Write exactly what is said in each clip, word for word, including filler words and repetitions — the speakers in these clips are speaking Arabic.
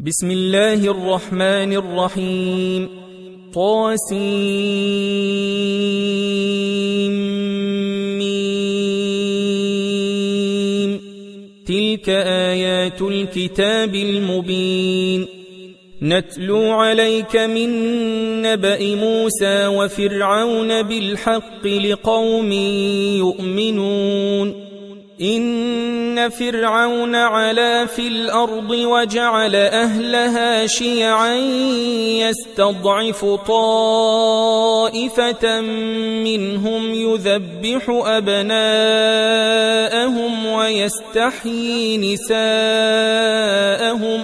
بسم الله الرحمن الرحيم. طاسيم. تلك آيات الكتاب المبين. نتلو عليك من نبأ موسى وفرعون بالحق لقوم يؤمنون. إن فرعون علا في الأرض وجعل أهلها شيعا يستضعف طائفة منهم يذبح أبناءهم ويستحيي نساءهم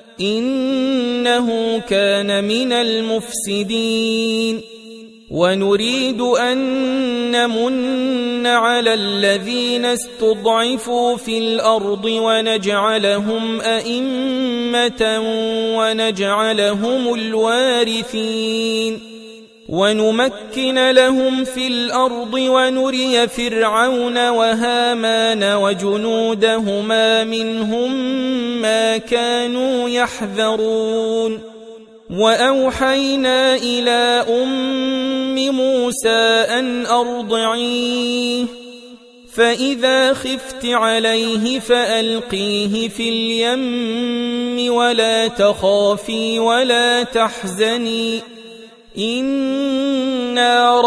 إنه كان من المفسدين. ونريد أن نمن على الذين استضعفوا في الأرض ونجعلهم أئمة ونجعلهم الوارثين ونمكن لهم في الأرض ونري فرعون وهامان وجنودهما منهم ما كانوا يحذرون. وأوحينا إلى أم موسى أن أرضعيه فإذا خفت عليه فألقيه في اليم ولا تخافي ولا تحزني إنا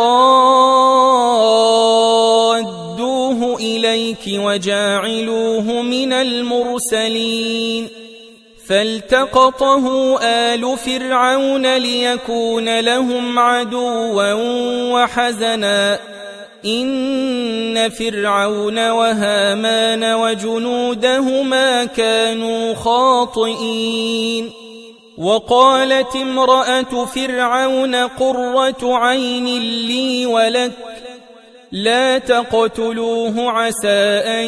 رادوه إليك وجاعلوه من المرسلين. فالتقطه آل فرعون ليكون لهم عدوا وحزنا إن فرعون وهامان وجنودهما كانوا خاطئين. وقالت امرأة فرعون قرة عين لي ولك لا تقتلوه عسى أن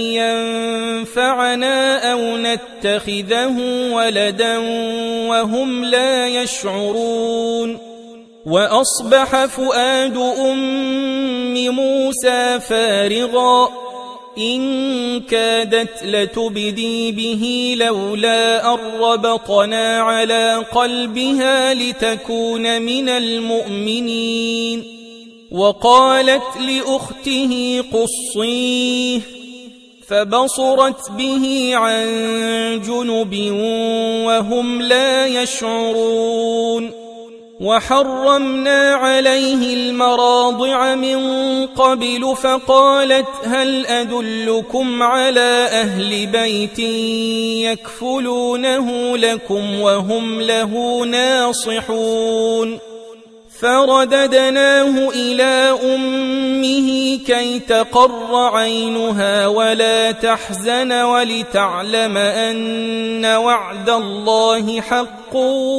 ينفعنا أو نتخذه ولدا وهم لا يشعرون. وأصبح فؤاد أم موسى فارغا إن كادت لتبدي به لولا أن ربطنا على قلبها لتكون من المؤمنين. وقالت لأخته قصيه فبصرت به عن جنب وهم لا يشعرون. وحرمنا عليه المراضع من قبل فقالت هل أدلكم على أهل بيت يكفلونه لكم وهم له ناصحون. فرددناه إلى أمه كي تقر عينها ولا تحزن ولتعلم أن وعد الله حق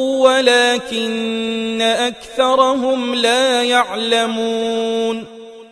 ولكن أكثرهم لا يعلمون.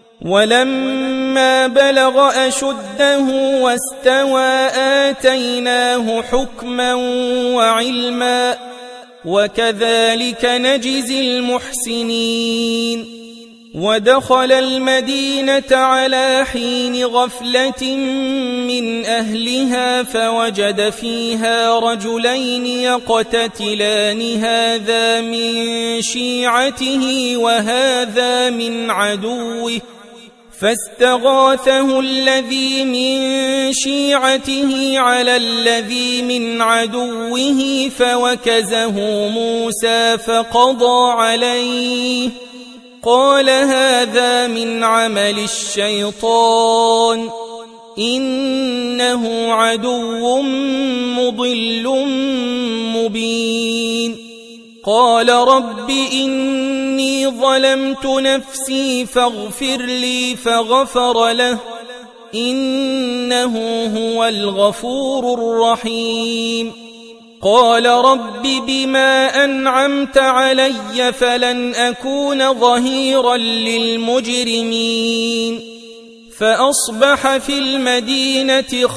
ولما بلغ أشده واستوى آتيناه حكما وعلما وكذلك نجزي المحسنين. ودخل المدينة على حين غفلة من أهلها فوجد فيها رجلين يقتتلان هذا من شيعته وهذا من عدوه فاستغاثه الذي من شيعته على الذي من عدوه فوكزه موسى فقضى عليه قال هذا من عمل الشيطان إنه عدو مضل مبين. قال رب إني ظلمت نفسي فاغفر لي فغفر له إنه هو الغفور الرحيم. قال رب بما أنعمت علي فلن أكون ظهيرا للمجرمين. فأصبح في المدينة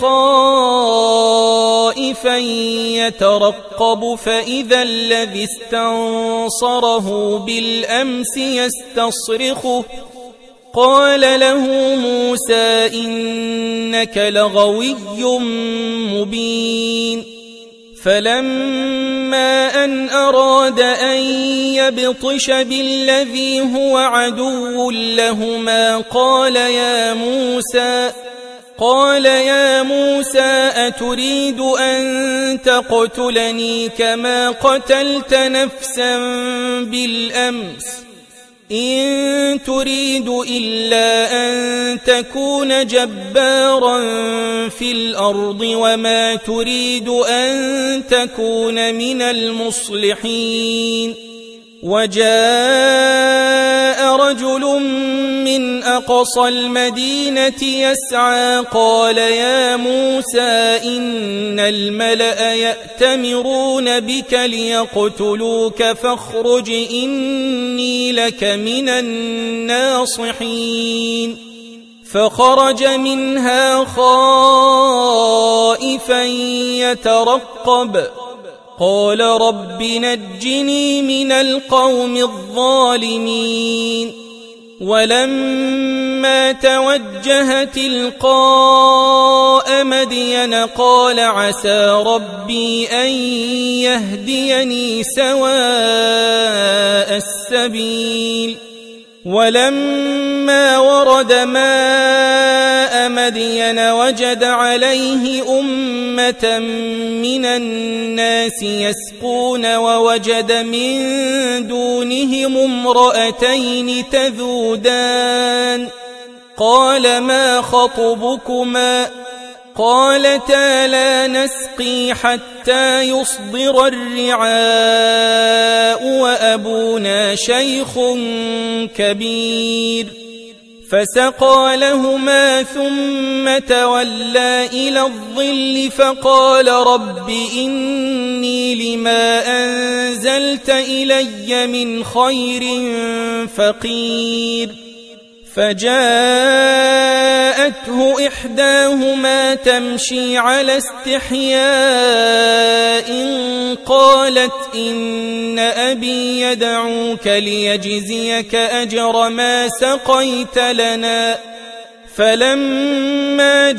خائفا يترقب فإذا الذي استنصره بالأمس يستصرخه قال له موسى إنك لغوي مبين فلما أن أراد أن يبطش بالذي هو عدو لهما قال يا موسى قال يا موسى أتريد أن تقتلني كما قتلت نفسا بالأمس إن تريد إلا أن تكون جبارا في الأرض وما تريد أن تكون من المصلحين وجاء رجل من أقصى المدينة يسعى قال يا موسى إن الملأ يأتمرون بك ليقتلوك فاخرج إني لك من الناصحين فخرج منها خائفا يترقب قال رب نجني من القوم الظالمين ولما توجه تلقاء مدين قال عسى ربي أن يهديني سواء السبيل ولما ورد ماء مدين وجد عليه أمة من الناس يسقون ووجد من دونهم امرأتين تذودان قال ما خطبكما قالتا لا نسقي حتى يصدر الرعاء وأبونا شيخ كبير فسقى لهما ثم تولى إلى الظل فقال رب إني لما أنزلت إلي من خير فقير فجاءته إحداهما تمشي على استحياء قالت إن أبي يدعوك ليجزيك أجر ما سقيت لنا فلما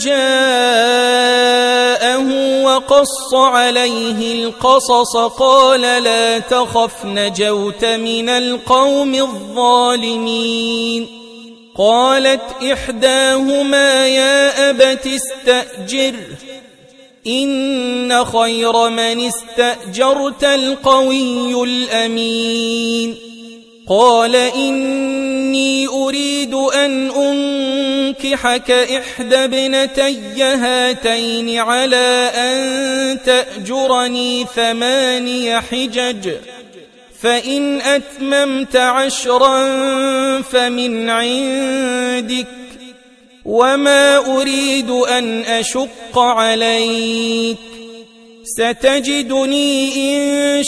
جاءه وقص عليه القصص قال لا تخف نجوت من القوم الظالمين قالت إحداهما يا أبت استأجره إن خير من استأجرت القوي الأمين قال إني أريد أن أنكحك إحدى ابنتي هاتين على أن تأجرني ثماني حجج فإن أتممت عشرا فمن عندك وما أريد أن أشق عليك ستجدني إن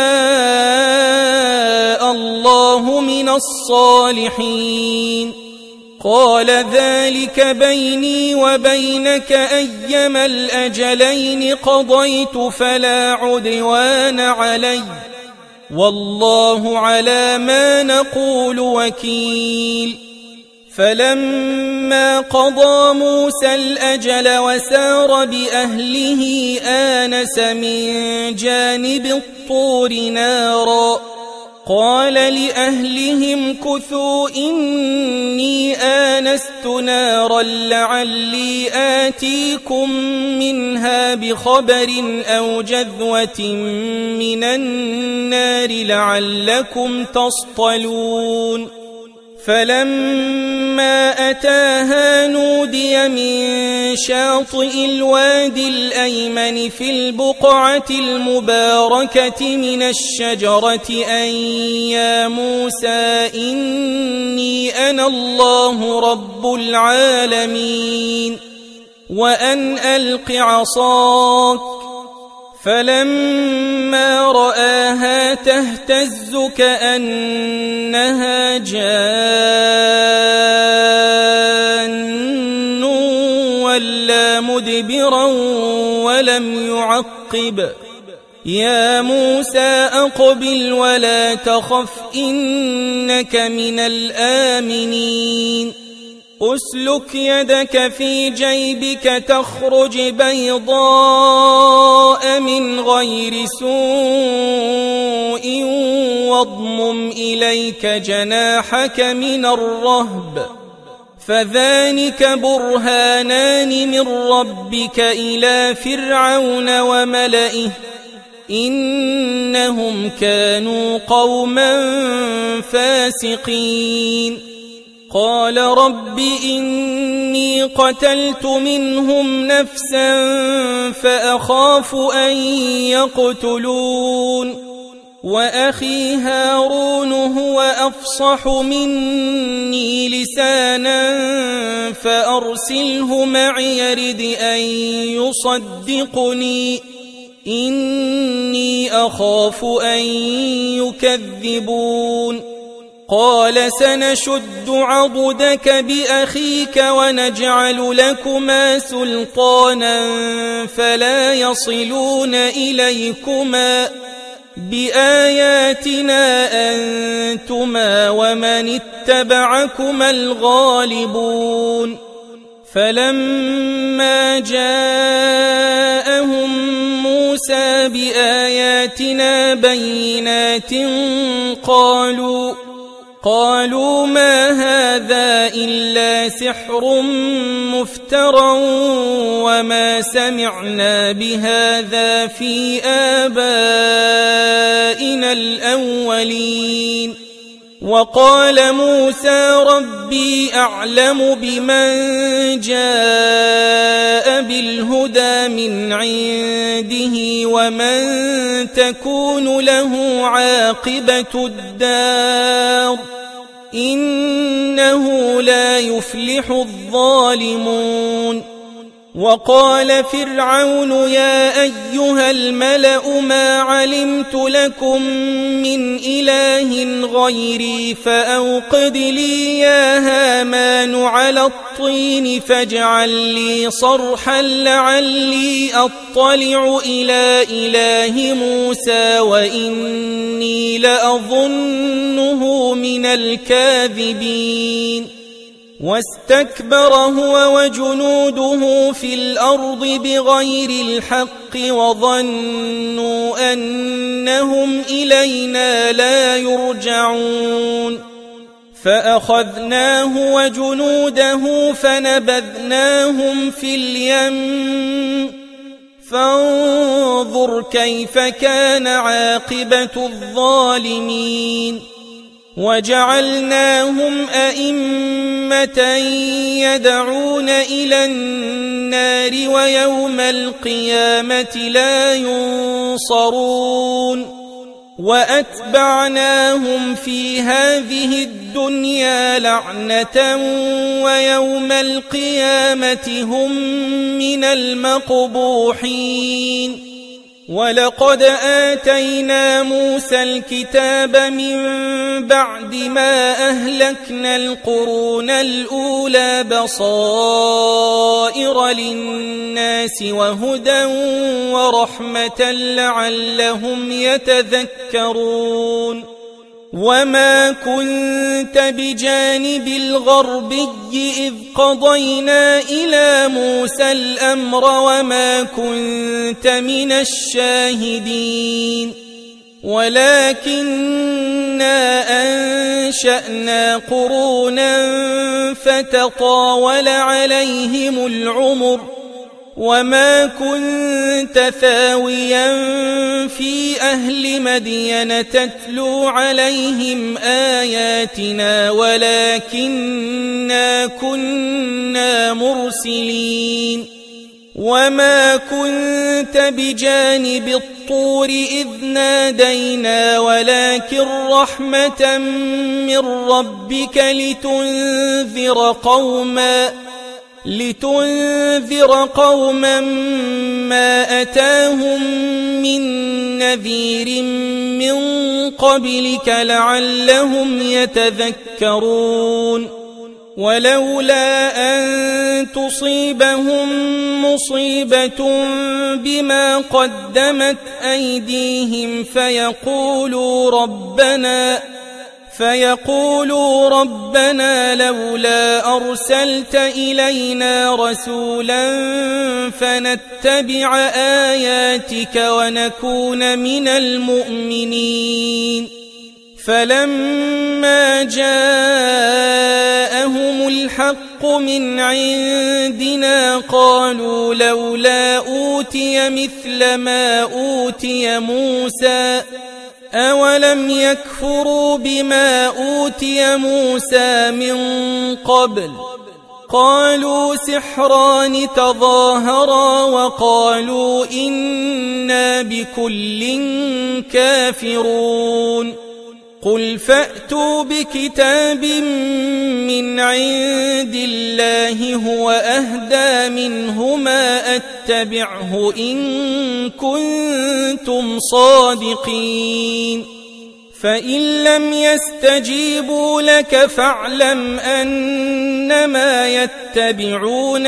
شاء الله من الصالحين قال ذلك بيني وبينك أيما الأجلين قضيت فلا عدوان علي والله على ما نقول وكيل فلما قضى موسى الأجل وسار بأهله آنس من جانب الطور نارا قال لأهلهم كثوا إني آنست نارا لعلي آتيكم منها بخبر أو جذوة من النار لعلكم تصطلون فلما أتاها نودي من شاطئ الوادي الأيمن في البقعة المباركة من الشجرة أن يا موسى إني أنا الله رب العالمين وأن ألق عصاك فلما رآها تهتز كأنها جان ولا مدبرا ولم يعقب يا موسى أقبل ولا تخف إنك من الآمنين أسلك يدك في جيبك تخرج بيضاء من غير سوء واضمم إليك جناحك من الرهب فذلك برهانان من ربك إلى فرعون وملئه إنهم كانوا قوما فاسقين قال رب إني قتلت منهم نفسا فأخاف أن يقتلون وأخي هارون هو أفصح مني لسانا فأرسله معي يرد أن يصدقني إني أخاف أن يكذبون قال سنشد عضدك بأخيك ونجعل لكما سلطانا فلا يصلون إليكما بآياتنا أنتما ومن اتبعكما الغالبون فلما جاءهم موسى بآياتنا بينات قالوا قالوا ما هذا إلا سحر مفترى وما سمعنا بهذا في آبائنا الأولين وقال موسى ربي أعلم بمن جاء بالهدى من عنده ومن تكون له عاقبة الدار إنه لا يفلح الظالمون وقال فرعون يا أيها الملأ ما علمت لكم من إله غيري فأوقد لي يا هامان على الطين فاجعل لي صرحا لعلي أطلع إلى إله موسى وإني لأظنه من الكاذبين واستكبر هو وجنوده في الأرض بغير الحق وظنوا أنهم إلينا لا يرجعون فأخذناه وجنوده فنبذناهم في اليم فانظر كيف كان عاقبة الظالمين وجعلناهم أئمة يدعون إلى النار ويوم القيامة لا ينصرون وأتبعناهم في هذه الدنيا لعنة ويوم القيامة هم من المقبوحين ولقد آتينا موسى الكتاب من بعد ما أهلكنا القرون الأولى بصائر للناس وهدى ورحمة لعلهم يتذكرون وما كنت بجانب الغربي إذ قضينا إلى موسى الأمر وما كنت من الشاهدين ولكننا أنشأنا قرونا فتطاول عليهم العمر وما كنت ثاويا في أهل مدين تتلو عليهم آياتنا ولكننا كنا مرسلين وما كنت بجانب الطور إذ نادينا ولكن رحمة من ربك لتنذر قوما لتنذر قوما ما أتاهم من نذير من قبلك لعلهم يتذكرون ولولا أن تصيبهم مصيبة بما قدمت أيديهم فيقولوا ربنا فيقولوا ربنا لولا أرسلت إلينا رسولا فنتبع آياتك ونكون من المؤمنين. فلما جاءهم الحق من عندنا قالوا لولا أوتي مثل ما أوتي موسى أولم يكفروا بما أوتي موسى من قبل قالوا سحران تظاهرا وقالوا إنا بكل كافرون. قل فأتوا بكتاب من عند الله هو أهدى منهما أتبعه إن كنتم صادقين. فإن لم يستجيبوا لك فاعلم أنما يتبعون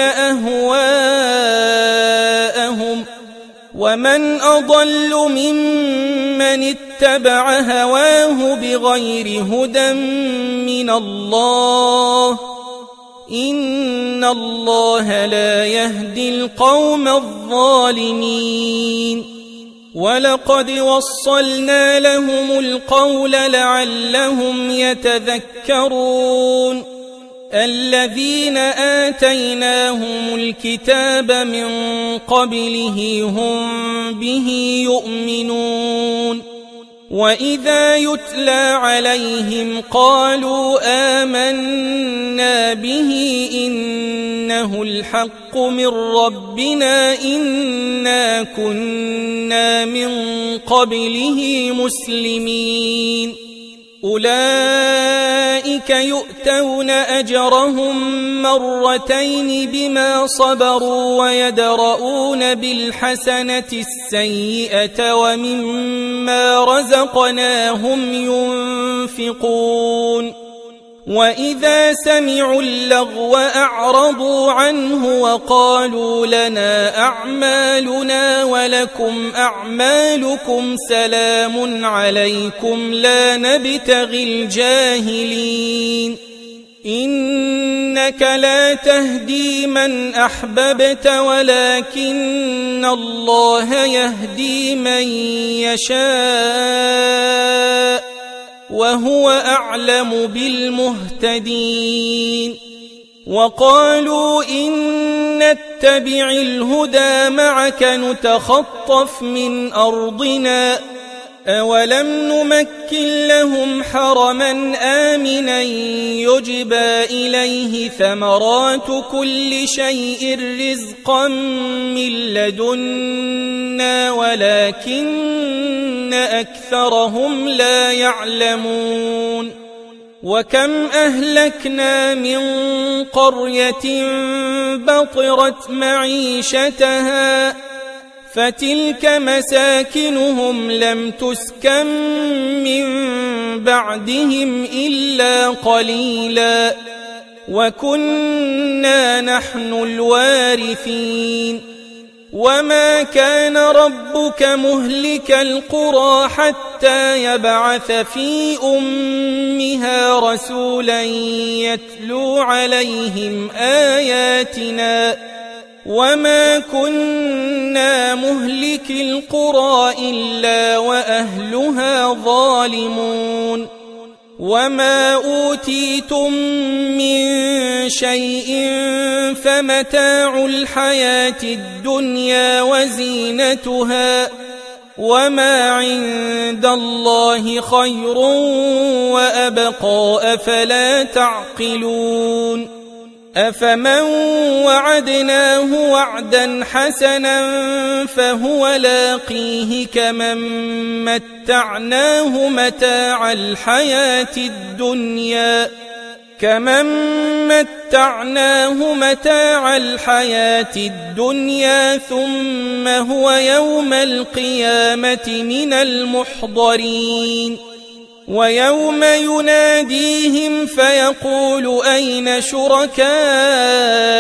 أهواءهم ومن أضل ممن اتبع هواه بغير هدى من الله إن الله لا يهدي القوم الظالمين. ولقد وصلنا لهم القول لعلهم يتذكرون. الذين آتيناهم الكتاب من قبله هم به يؤمنون. وإذا يتلى عليهم قالوا آمنا به إنه الحق من ربنا إنا كنا من قبله مسلمين. أولئك يؤتون أجرهم مرتين بما صبروا ويدرؤون بالحسنة السيئة ومما رزقناهم ينفقون. وإذا سمعوا اللغو أعرضوا عنه وقالوا لنا أعمالنا ولكم أعمالكم سلام عليكم لا نبتغي الجاهلين. إنك لا تهدي من أحببت ولكن الله يهدي من يشاء وهو أعلم بالمهتدين. وقالوا إن نتبع الهدى معك نتخطف من أرضنا أولم نمكن لهم حرما آمنا يجبى إليه ثمرات كل شيء رزقا من لدنا ولكن أكثرهم لا يعلمون. وكم أهلكنا من قرية بطرت معيشتها فتلك مساكنهم لم تسكن من بعدهم إلا قليلا وكنا نحن الوارثين. وما كان ربك مهلك القرى حتى يبعث في أمها رسولا يتلو عليهم آياتنا وما كنا مهلك القرى إلا وأهلها ظالمون. وما أوتيتم من شيء فمتاع الحياة الدنيا وزينتها وما عند الله خير وأبقى أفلا تعقلون. أفمن وعدناه وعدا حسنا فهو لاقيه كمن متعناه متاع الحياة الدنيا كمن متعناه متاع الحياة الدنيا ثم هو يوم القيامة من المحضرين. ويوم يناديهم فيقول أين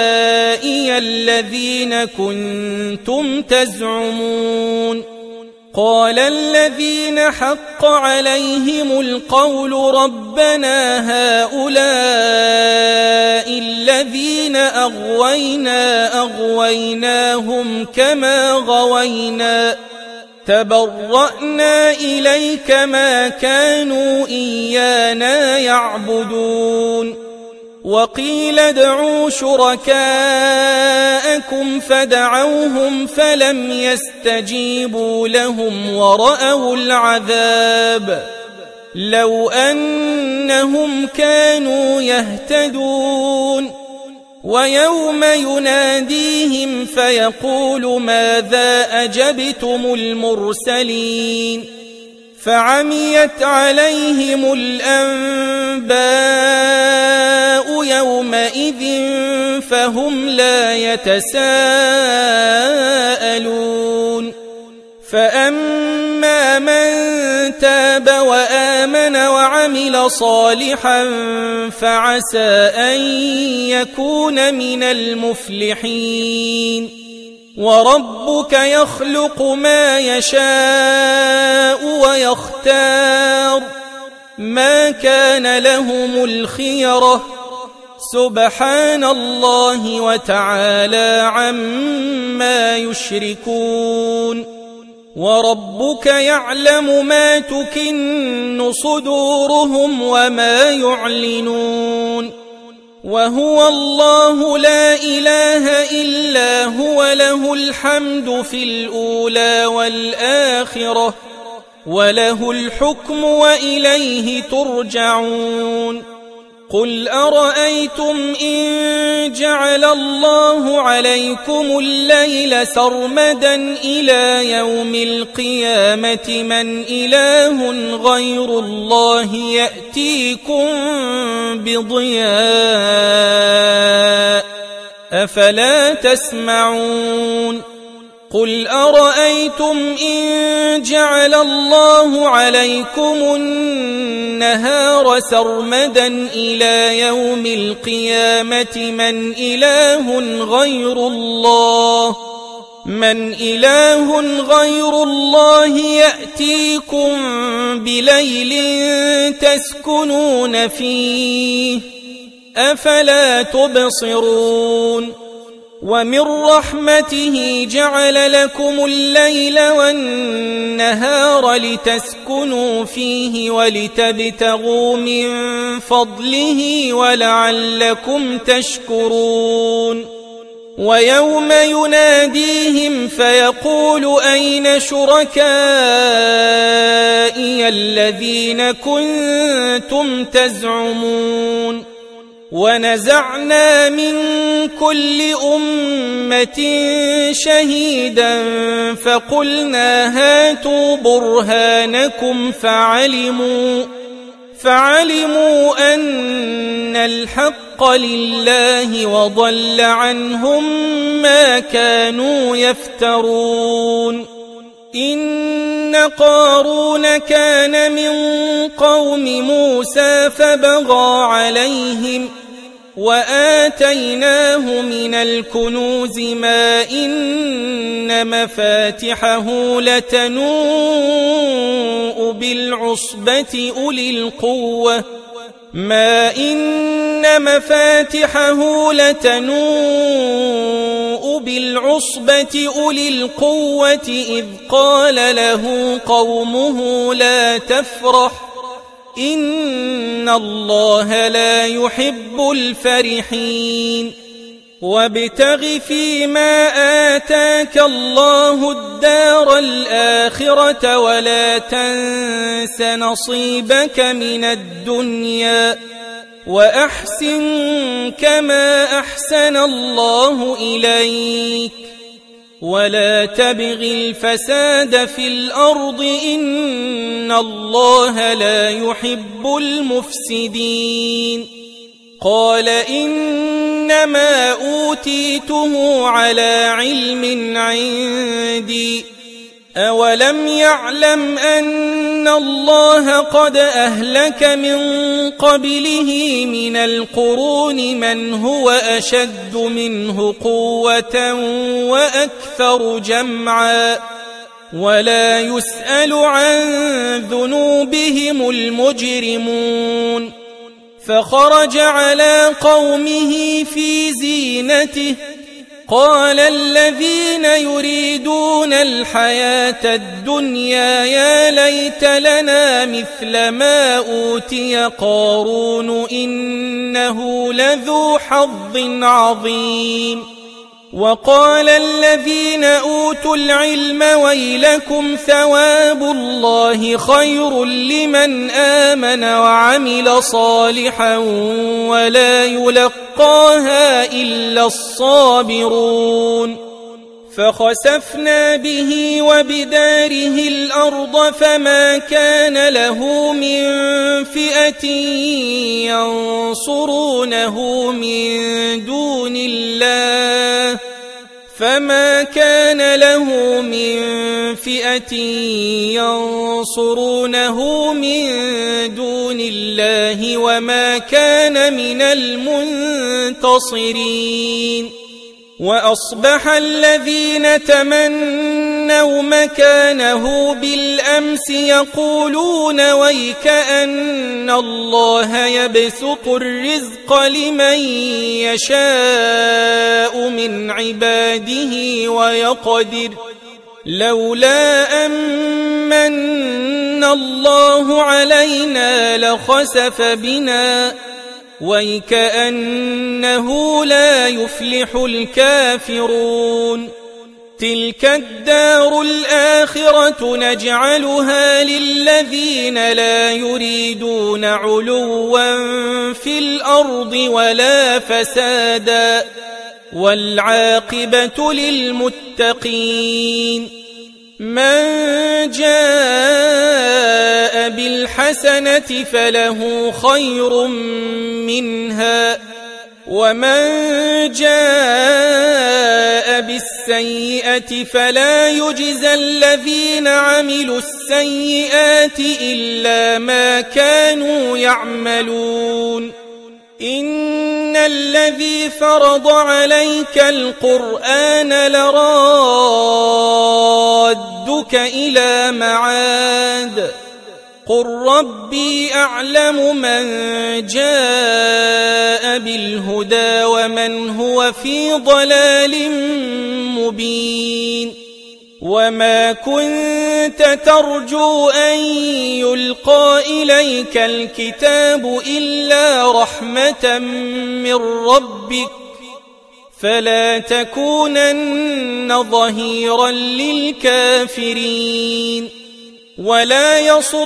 شركائي الذين كنتم تزعمون قال الذين حق عليهم القول ربنا هؤلاء الذين أغوينا أغويناهم كما غوينا تبرأنا إليك ما كانوا إيانا يعبدون وقيل ادعوا شركاءكم فدعوهم فلم يستجيبوا لهم ورأوا العذاب لو أنهم كانوا يهتدون ويوم يناديهم فيقول ماذا أجبتم المرسلين فعميت عليهم الأنباء يومئذ فهم لا يتساءلون فأما من تاب وآمن وعمل صالحا فعسى أن يكون من المفلحين وربك يخلق ما يشاء ويختار ما كان لهم الخيرة سبحان الله وتعالى عما يشركون وربك يعلم ما تكن صدورهم وما يعلنون وهو الله لا إله إلا هو له الحمد في الأولى والآخرة وله الحكم وإليه ترجعون قل أرأيتم إن جعل الله عليكم الليل سرمدا إلى يوم القيامة من إله غير الله يأتيكم بضياء أفلا تسمعون قل أرأيتم إن جعل الله عليكم النهار سرمدا إلى يوم القيامة من إله غير الله من إله غير الله يأتيكم بليل تسكنون فيه أفلا تبصرون ومن رحمته جعل لكم الليل والنهار لتسكنوا فيه ولتبتغوا من فضله ولعلكم تشكرون ويوم يناديهم فيقول أين شركائي الذين كنتم تزعمون ونزعنا من كل أمة شهيدا فقلنا هاتوا برهانكم فعلموا فعلموا أن الحق لله وضل عنهم ما كانوا يفترون إن قارون كان من قوم موسى فبغى عليهم وآتيناه من الكنوز ما إن مفاتحه لتنوء بالعصبة أولي القوة ما إن مفاتحه لتنوء بالعصبة أولي القوة إذ قال له قومه لا تفرح إن الله لا يحب الفرحين وابتغ فيما آتاك الله الدار الآخرة ولا تنس نصيبك من الدنيا وأحسن كما أحسن الله إليك ولا تبغ الفساد في الأرض إن الله لا يحب المفسدين قال إنما أوتيته على علم عندي أولم يعلم أن الله قد أهلك من قبله من القرون من هو أشد منه قوة وأكثر جمعا ولا يسأل عن ذنوبهم المجرمون فخرج على قومه في زينته قال الذين يريدون الحياة الدنيا يا ليت لنا مثل ما أوتي قارون إنه لذو حظ عظيم وقال الذين أوتوا العلم ويلكم ثواب الله خير لمن آمن وعمل صالحا ولا يلقاها إلا الصابرون فخسفنا به وبداره الأرض فما كان له من فئة ينصرونه من دون الله فما كان له من فئة ينصرونه من دون الله وما كان من المنتصرين وأصبح الذين تمنوا مكانه بالأمس يقولون ويكأن الله يبسط الرزق لمن يشاء من عباده ويقدر لولا أمن الله علينا لخسف بنا ويكأنه لا يفلح الكافرون تلك الدار الآخرة نجعلها للذين لا يريدون علوا في الأرض ولا فسادا والعاقبة للمتقين من جاء بالحسنة فله خير منها ومن جاء بالسيئة فلا يجزى الذين عملوا السيئات إلا ما كانوا يعملون إن الذي فرض عليك القرآن لرادك إلى معاد قل ربي أعلم من جاء بالهدى ومن هو في ضلال مبين وما كنت ترجو أن يلقى إليك الكتاب إلا رحمة من ربك فلا تكونن ظهيرا للكافرين ولا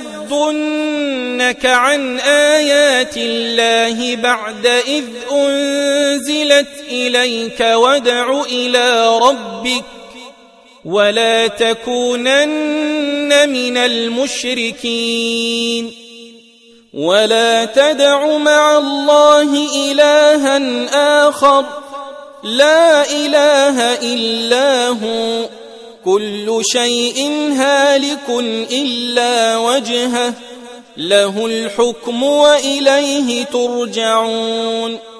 يصدنك عن آيات الله بعد إذ أنزلت إليك وادع إلى ربك ولا تكونن من المشركين ولا تدع مع الله إلها آخر لا إله إلا هو كل شيء هالك إلا وجهه له الحكم وإليه ترجعون